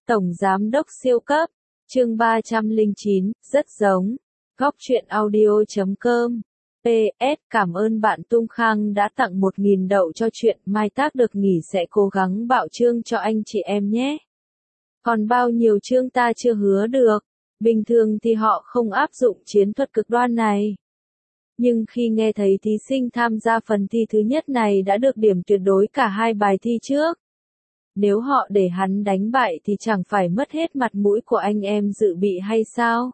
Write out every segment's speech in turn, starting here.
Tổng Giám đốc siêu cấp, chương 309, rất giống. Góc truyện audio.com. PS, cảm ơn bạn Tung Khang đã tặng 1.000 đậu cho chuyện mai tác được nghỉ sẽ cố gắng bạo chương cho anh chị em nhé. Còn bao nhiêu chương ta chưa hứa được. Bình thường thì họ không áp dụng chiến thuật cực đoan này. Nhưng khi nghe thấy thí sinh tham gia phần thi thứ nhất này đã được điểm tuyệt đối cả hai bài thi trước. Nếu họ để hắn đánh bại thì chẳng phải mất hết mặt mũi của anh em dự bị hay sao?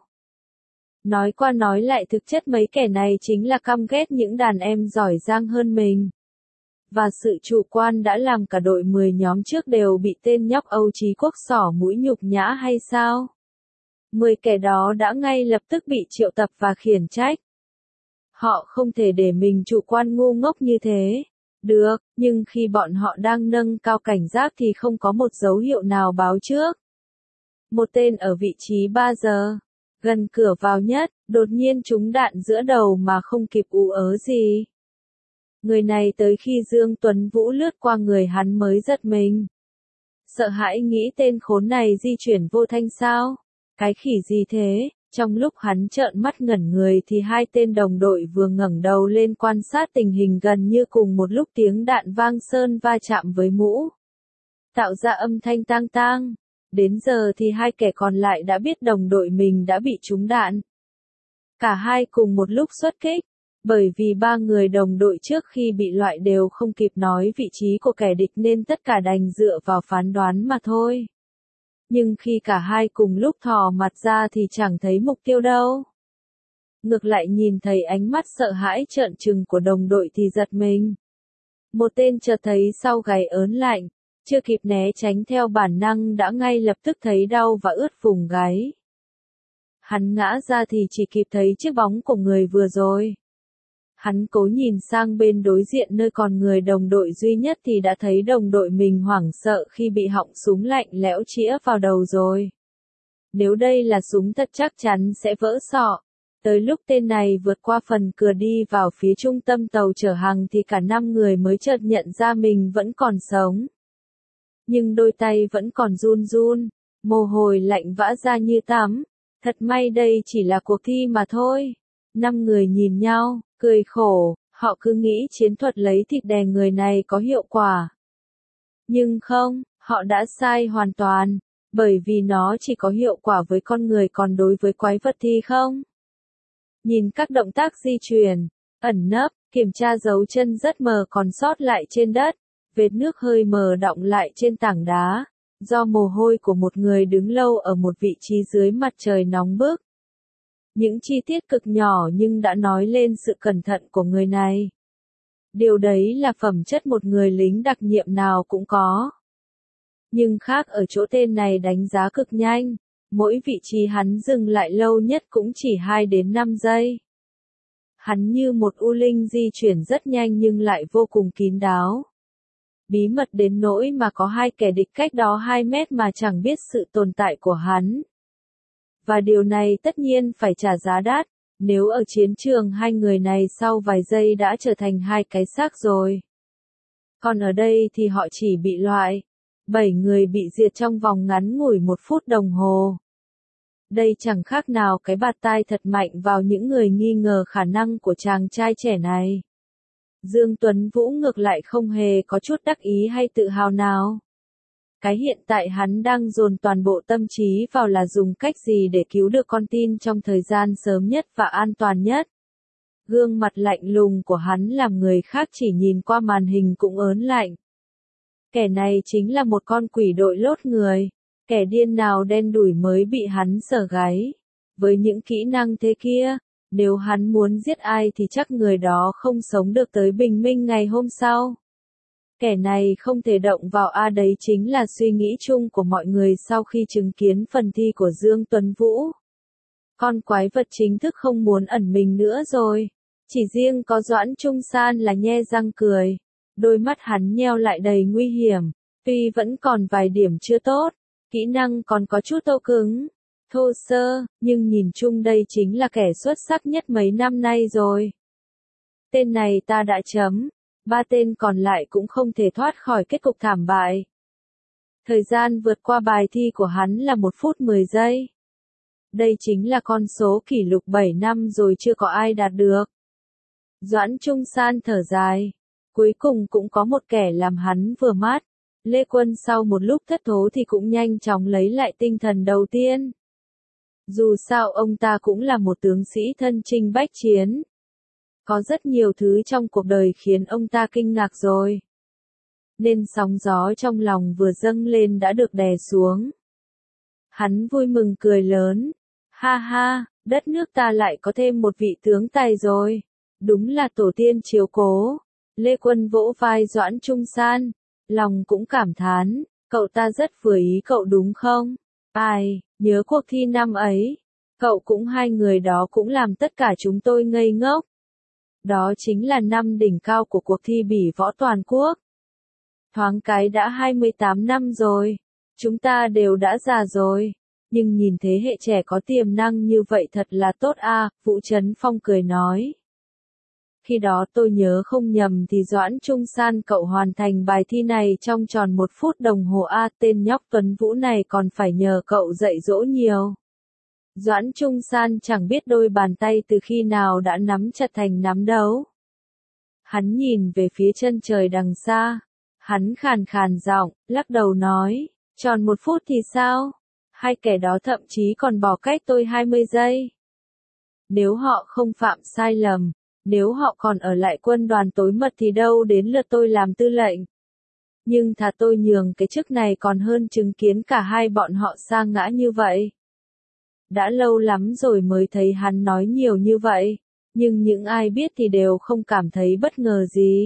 Nói qua nói lại thực chất mấy kẻ này chính là căm ghét những đàn em giỏi giang hơn mình. Và sự chủ quan đã làm cả đội 10 nhóm trước đều bị tên nhóc Âu Chí Quốc xỏ mũi nhục nhã hay sao? 10 kẻ đó đã ngay lập tức bị triệu tập và khiển trách. Họ không thể để mình chủ quan ngu ngốc như thế. Được, nhưng khi bọn họ đang nâng cao cảnh giác thì không có một dấu hiệu nào báo trước. Một tên ở vị trí 3 giờ, gần cửa vào nhất, đột nhiên trúng đạn giữa đầu mà không kịp ú ớ gì. Người này tới khi Dương Tuấn Vũ lướt qua người hắn mới giật mình. Sợ hãi nghĩ tên khốn này di chuyển vô thanh sao? Cái khỉ gì thế? Trong lúc hắn trợn mắt ngẩn người thì hai tên đồng đội vừa ngẩng đầu lên quan sát tình hình gần như cùng một lúc tiếng đạn vang sơn va chạm với mũ. Tạo ra âm thanh tang tang. Đến giờ thì hai kẻ còn lại đã biết đồng đội mình đã bị trúng đạn. Cả hai cùng một lúc xuất kích. Bởi vì ba người đồng đội trước khi bị loại đều không kịp nói vị trí của kẻ địch nên tất cả đành dựa vào phán đoán mà thôi. Nhưng khi cả hai cùng lúc thò mặt ra thì chẳng thấy mục tiêu đâu. Ngược lại nhìn thấy ánh mắt sợ hãi trợn trừng của đồng đội thì giật mình. Một tên chợt thấy sau gáy ớn lạnh, chưa kịp né tránh theo bản năng đã ngay lập tức thấy đau và ướt vùng gáy. Hắn ngã ra thì chỉ kịp thấy chiếc bóng của người vừa rồi. Hắn cố nhìn sang bên đối diện nơi còn người đồng đội duy nhất thì đã thấy đồng đội mình hoảng sợ khi bị họng súng lạnh lẽo chĩa vào đầu rồi. Nếu đây là súng thật chắc chắn sẽ vỡ sọ. Tới lúc tên này vượt qua phần cửa đi vào phía trung tâm tàu chở hàng thì cả 5 người mới chợt nhận ra mình vẫn còn sống. Nhưng đôi tay vẫn còn run run, mồ hôi lạnh vã ra như tắm. Thật may đây chỉ là cuộc thi mà thôi. 5 người nhìn nhau, cười khổ, họ cứ nghĩ chiến thuật lấy thịt đè người này có hiệu quả. Nhưng không, họ đã sai hoàn toàn, bởi vì nó chỉ có hiệu quả với con người còn đối với quái vật thì không. Nhìn các động tác di chuyển, ẩn nấp, kiểm tra dấu chân rất mờ còn sót lại trên đất, vệt nước hơi mờ đọng lại trên tảng đá, do mồ hôi của một người đứng lâu ở một vị trí dưới mặt trời nóng bức. Những chi tiết cực nhỏ nhưng đã nói lên sự cẩn thận của người này. Điều đấy là phẩm chất một người lính đặc nhiệm nào cũng có. Nhưng khác ở chỗ tên này đánh giá cực nhanh, mỗi vị trí hắn dừng lại lâu nhất cũng chỉ 2 đến 5 giây. Hắn như một u linh di chuyển rất nhanh nhưng lại vô cùng kín đáo. Bí mật đến nỗi mà có hai kẻ địch cách đó 2 mét mà chẳng biết sự tồn tại của hắn. Và điều này tất nhiên phải trả giá đắt, nếu ở chiến trường hai người này sau vài giây đã trở thành hai cái xác rồi. Còn ở đây thì họ chỉ bị loại. 7 người bị diệt trong vòng ngắn ngủi 1 phút đồng hồ. Đây chẳng khác nào cái bạt tai thật mạnh vào những người nghi ngờ khả năng của chàng trai trẻ này. Dương Tuấn Vũ ngược lại không hề có chút đắc ý hay tự hào nào. Cái hiện tại hắn đang dồn toàn bộ tâm trí vào là dùng cách gì để cứu được con tin trong thời gian sớm nhất và an toàn nhất. Gương mặt lạnh lùng của hắn làm người khác chỉ nhìn qua màn hình cũng ớn lạnh. Kẻ này chính là một con quỷ đội lốt người. Kẻ điên nào đen đủi mới bị hắn sờ gáy. Với những kỹ năng thế kia, nếu hắn muốn giết ai thì chắc người đó không sống được tới bình minh ngày hôm sau. Kẻ này không thể động vào đấy chính là suy nghĩ chung của mọi người sau khi chứng kiến phần thi của Dương Tuấn Vũ. Con quái vật chính thức không muốn ẩn mình nữa rồi. Chỉ riêng có Doãn Trung San là nhe răng cười. Đôi mắt hắn nheo lại đầy nguy hiểm. Tuy vẫn còn vài điểm chưa tốt, kỹ năng còn có chút thô cứng, thô sơ, nhưng nhìn chung đây chính là kẻ xuất sắc nhất mấy năm nay rồi. Tên này ta đã chấm. 3 tên còn lại cũng không thể thoát khỏi kết cục thảm bại. Thời gian vượt qua bài thi của hắn là 1 phút 10 giây. Đây chính là con số kỷ lục 7 năm rồi chưa có ai đạt được. Doãn Trung San thở dài. Cuối cùng cũng có một kẻ làm hắn vừa mắt. Lê Quân sau một lúc thất thố thì cũng nhanh chóng lấy lại tinh thần đầu tiên. Dù sao ông ta cũng là một tướng sĩ thân chinh bách chiến. Có rất nhiều thứ trong cuộc đời khiến ông ta kinh ngạc rồi. Nên sóng gió trong lòng vừa dâng lên đã được đè xuống. Hắn vui mừng cười lớn. Ha ha, đất nước ta lại có thêm một vị tướng tài rồi. Đúng là tổ tiên chiếu cố. Lê Quân vỗ vai Doãn Trung San. Lòng cũng cảm thán, cậu ta rất vừa ý cậu đúng không? Ai, nhớ cuộc thi năm ấy. Cậu cũng hai người đó cũng làm tất cả chúng tôi ngây ngốc. Đó chính là năm đỉnh cao của cuộc thi bỉ võ toàn quốc. Thoáng cái đã 28 năm rồi. Chúng ta đều đã già rồi. Nhưng nhìn thế hệ trẻ có tiềm năng như vậy thật là tốt à, Vũ Trấn Phong cười nói. Khi đó tôi nhớ không nhầm thì Doãn Trung San cậu hoàn thành bài thi này trong tròn 1 phút đồng hồ a, tên nhóc Tuấn Vũ này còn phải nhờ cậu dạy dỗ nhiều. Doãn Trung San chẳng biết đôi bàn tay từ khi nào đã nắm chặt thành nắm đấm. Hắn nhìn về phía chân trời đằng xa. Hắn khàn khàn giọng, lắc đầu nói, tròn 1 phút thì sao? Hai kẻ đó thậm chí còn bỏ cách tôi 20 giây. Nếu họ không phạm sai lầm, nếu họ còn ở lại quân đoàn tối mật thì đâu đến lượt tôi làm tư lệnh. Nhưng thà tôi nhường cái chức này còn hơn chứng kiến cả hai bọn họ sa ngã như vậy. Đã lâu lắm rồi mới thấy hắn nói nhiều như vậy, nhưng những ai biết thì đều không cảm thấy bất ngờ gì.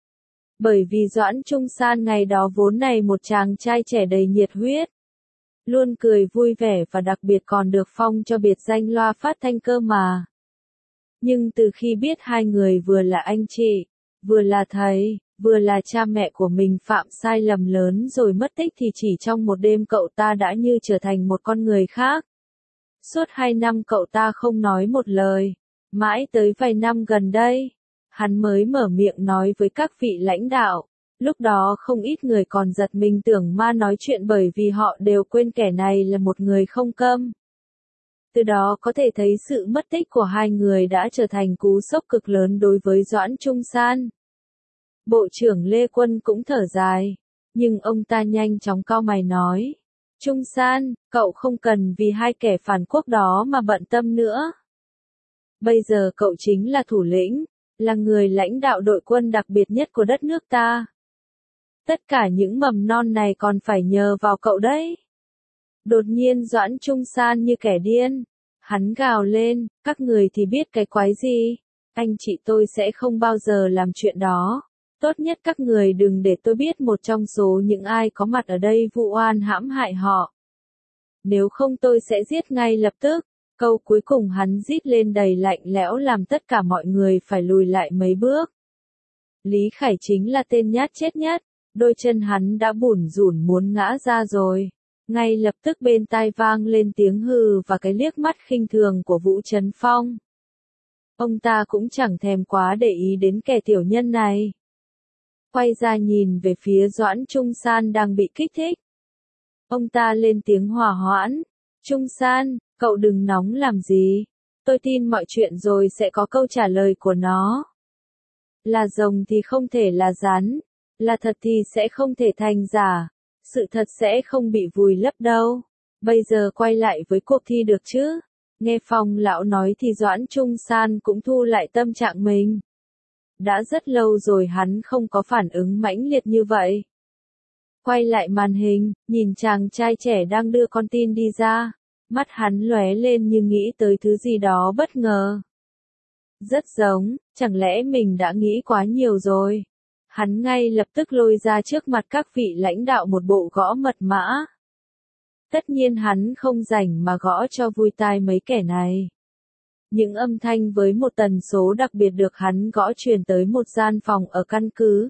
Bởi vì Doãn Trung San ngày đó vốn này một chàng trai trẻ đầy nhiệt huyết. Luôn cười vui vẻ và đặc biệt còn được phong cho biệt danh loa phát thanh cơ mà. Nhưng từ khi biết hai người vừa là anh chị, vừa là thầy, vừa là cha mẹ của mình phạm sai lầm lớn rồi mất tích thì chỉ trong một đêm cậu ta đã như trở thành một con người khác. Suốt 2 năm cậu ta không nói một lời, mãi tới vài năm gần đây, hắn mới mở miệng nói với các vị lãnh đạo. Lúc đó không ít người còn giật mình tưởng ma nói chuyện bởi vì họ đều quên kẻ này là một người không câm. Từ đó có thể thấy sự mất tích của hai người đã trở thành cú sốc cực lớn đối với Doãn Trung San. Bộ trưởng Lê Quân cũng thở dài, nhưng ông ta nhanh chóng cau mày nói, Trung San, cậu không cần vì hai kẻ phản quốc đó mà bận tâm nữa. Bây giờ cậu chính là thủ lĩnh, là người lãnh đạo đội quân đặc biệt nhất của đất nước ta. Tất cả những mầm non này còn phải nhờ vào cậu đấy. Đột nhiên Doãn Trung San như kẻ điên. Hắn gào lên, các người thì biết cái quái gì. Anh chị tôi sẽ không bao giờ làm chuyện đó. Tốt nhất các người đừng để tôi biết một trong số những ai có mặt ở đây vụ oan hãm hại họ. Nếu không tôi sẽ giết ngay lập tức. Câu cuối cùng hắn rít lên đầy lạnh lẽo làm tất cả mọi người phải lùi lại mấy bước. Lý Khải chính là tên nhát chết nhất. Đôi chân hắn đã bủn rủn muốn ngã ra rồi. Ngay lập tức bên tai vang lên tiếng hừ và cái liếc mắt khinh thường của Vũ Trấn Phong. Ông ta cũng chẳng thèm quá để ý đến kẻ tiểu nhân này. Quay ra nhìn về phía Doãn Trung San đang bị kích thích. Ông ta lên tiếng hòa hoãn. Trung San, cậu đừng nóng làm gì. Tôi tin mọi chuyện rồi sẽ có câu trả lời của nó. Là rồng thì không thể là rắn. Là thật thì sẽ không thể thành giả. Sự thật sẽ không bị vùi lấp đâu. Bây giờ quay lại với cuộc thi được chứ? Nghe Phong lão nói thì Doãn Trung San cũng thu lại tâm trạng mình. Đã rất lâu rồi hắn không có phản ứng mãnh liệt như vậy. Quay lại màn hình, nhìn chàng trai trẻ đang đưa con tin đi ra. Mắt hắn lóe lên như nghĩ tới thứ gì đó bất ngờ. Rất giống, chẳng lẽ mình đã nghĩ quá nhiều rồi? Hắn ngay lập tức lôi ra trước mặt các vị lãnh đạo một bộ gõ mật mã. Tất nhiên hắn không rảnh mà gõ cho vui tai mấy kẻ này. Những âm thanh với một tần số đặc biệt được hắn gõ truyền tới một gian phòng ở căn cứ.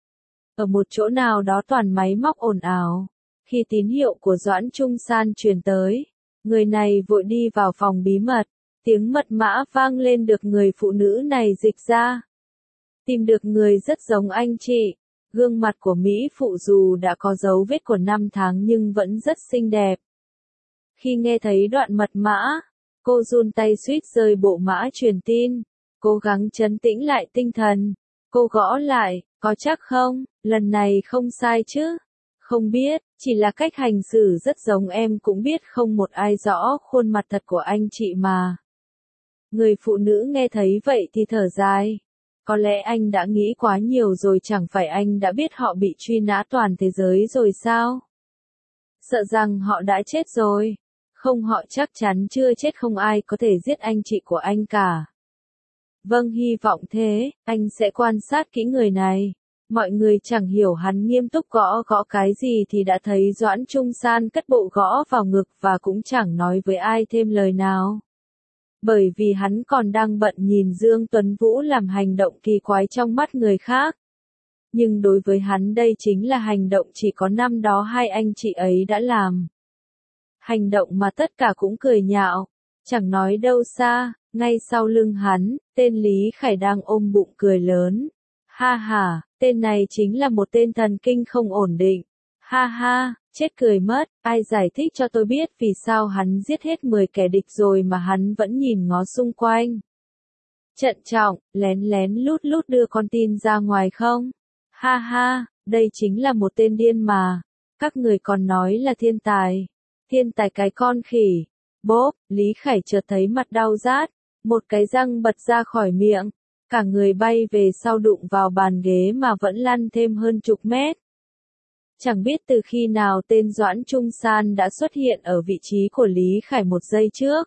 Ở một chỗ nào đó toàn máy móc ồn ào. Khi tín hiệu của Doãn Trung San truyền tới, người này vội đi vào phòng bí mật. Tiếng mật mã vang lên được người phụ nữ này dịch ra. Tìm được người rất giống anh chị. Gương mặt của Mỹ phụ dù đã có dấu vết của năm tháng nhưng vẫn rất xinh đẹp. Khi nghe thấy đoạn mật mã, cô run tay suýt rơi bộ mã truyền tin, cố gắng trấn tĩnh lại tinh thần. Cô gõ lại, có chắc không, lần này không sai chứ? Không biết, chỉ là cách hành xử rất giống em cũng biết không một ai rõ khuôn mặt thật của anh chị mà. Người phụ nữ nghe thấy vậy thì thở dài. Có lẽ anh đã nghĩ quá nhiều rồi, chẳng phải anh đã biết họ bị truy nã toàn thế giới rồi sao? Sợ rằng họ đã chết rồi. Không, họ chắc chắn chưa chết, không ai có thể giết anh chị của anh cả. Vâng, hy vọng thế, anh sẽ quan sát kỹ người này. Mọi người chẳng hiểu hắn nghiêm túc gõ cái gì thì đã thấy Doãn Trung San cất bộ gõ vào ngực và cũng chẳng nói với ai thêm lời nào. Bởi vì hắn còn đang bận nhìn Dương Tuấn Vũ làm hành động kỳ quái trong mắt người khác. Nhưng đối với hắn đây chính là hành động chỉ có năm đó hai anh chị ấy đã làm. Hành động mà tất cả cũng cười nhạo. Chẳng nói đâu xa, ngay sau lưng hắn, tên Lý Khải đang ôm bụng cười lớn. Ha ha, tên này chính là một tên thần kinh không ổn định. Ha ha, chết cười mất, ai giải thích cho tôi biết vì sao hắn giết hết 10 kẻ địch rồi mà hắn vẫn nhìn ngó xung quanh. Trân trọng, lén lén lút lút đưa con tin ra ngoài không? Ha ha, đây chính là một tên điên mà. Các người còn nói là thiên tài. Thiên tài cái con khỉ. Bốp, Lý Khải chợt thấy mặt đau rát. Một cái răng bật ra khỏi miệng. Cả người bay về sau đụng vào bàn ghế mà vẫn lăn thêm hơn chục mét. Chẳng biết từ khi nào tên Doãn Trung San đã xuất hiện ở vị trí của Lý Khải một giây trước.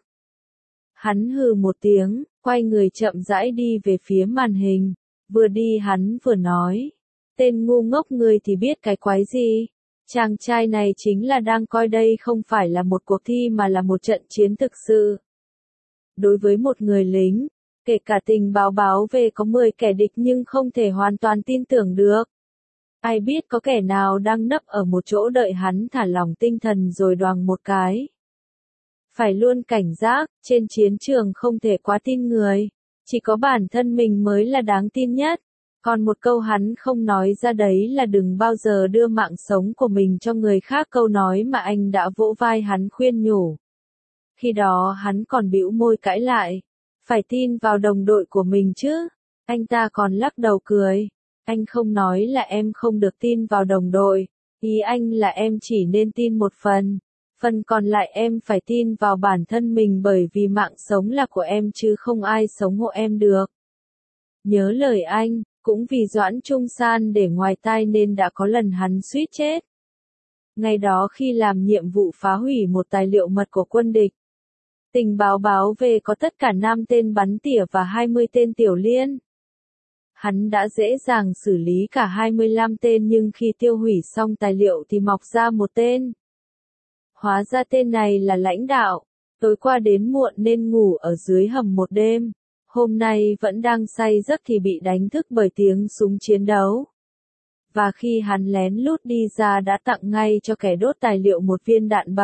Hắn hừ một tiếng, quay người chậm rãi đi về phía màn hình. Vừa đi hắn vừa nói. Tên ngu ngốc người thì biết cái quái gì. Chàng trai này chính là đang coi đây không phải là một cuộc thi mà là một trận chiến thực sự. Đối với một người lính, kể cả tình báo về có 10 kẻ địch nhưng không thể hoàn toàn tin tưởng được. Ai biết có kẻ nào đang nấp ở một chỗ đợi hắn thả lỏng tinh thần rồi đoàng một cái. Phải luôn cảnh giác, trên chiến trường không thể quá tin người. Chỉ có bản thân mình mới là đáng tin nhất. Còn một câu hắn không nói ra đấy là đừng bao giờ đưa mạng sống của mình cho người khác, câu nói mà anh đã vỗ vai hắn khuyên nhủ. Khi đó hắn còn bĩu môi cãi lại. Phải tin vào đồng đội của mình chứ. Anh ta còn lắc đầu cười. Anh không nói là em không được tin vào đồng đội. Ý anh là em chỉ nên tin một phần. Phần còn lại em phải tin vào bản thân mình bởi vì mạng sống là của em chứ không ai sống hộ em được. Nhớ lời anh, cũng vì Doãn Trung San để ngoài tai nên đã có lần hắn suýt chết. Ngày đó khi làm nhiệm vụ phá hủy một tài liệu mật của quân địch. Tình báo về có tất cả 5 tên bắn tỉa và 20 tên tiểu liên. Hắn đã dễ dàng xử lý cả 25 tên nhưng khi tiêu hủy xong tài liệu thì mọc ra một tên. Hóa ra tên này là lãnh đạo. Tối qua đến muộn nên ngủ ở dưới hầm một đêm. Hôm nay vẫn đang say giấc thì bị đánh thức bởi tiếng súng chiến đấu. Và khi hắn lén lút đi ra đã tặng ngay cho kẻ đốt tài liệu một viên đạn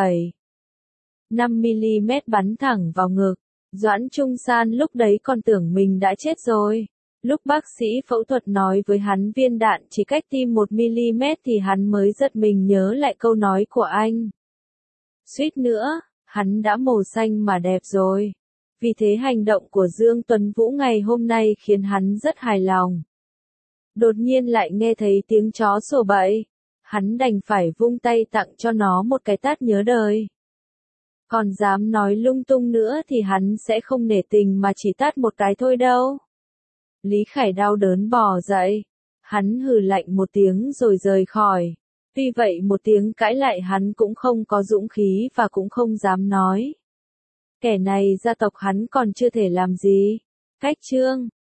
7.5mm bắn thẳng vào ngực. Doãn Trung San lúc đấy còn tưởng mình đã chết rồi. Lúc bác sĩ phẫu thuật nói với hắn viên đạn chỉ cách tim 1mm thì hắn mới giật mình nhớ lại câu nói của anh. Suýt nữa, hắn đã màu xanh mà đẹp rồi. Vì thế hành động của Dương Tuấn Vũ ngày hôm nay khiến hắn rất hài lòng. Đột nhiên lại nghe thấy tiếng chó sủa bậy. Hắn đành phải vung tay tặng cho nó một cái tát nhớ đời. Còn dám nói lung tung nữa thì hắn sẽ không nể tình mà chỉ tát một cái thôi đâu. Lý Khải đau đớn bò dậy. Hắn hừ lạnh một tiếng rồi rời khỏi. Tuy vậy một tiếng cãi lại hắn cũng không có dũng khí và cũng không dám nói. Kẻ này gia tộc hắn còn chưa thể làm gì. Cách chương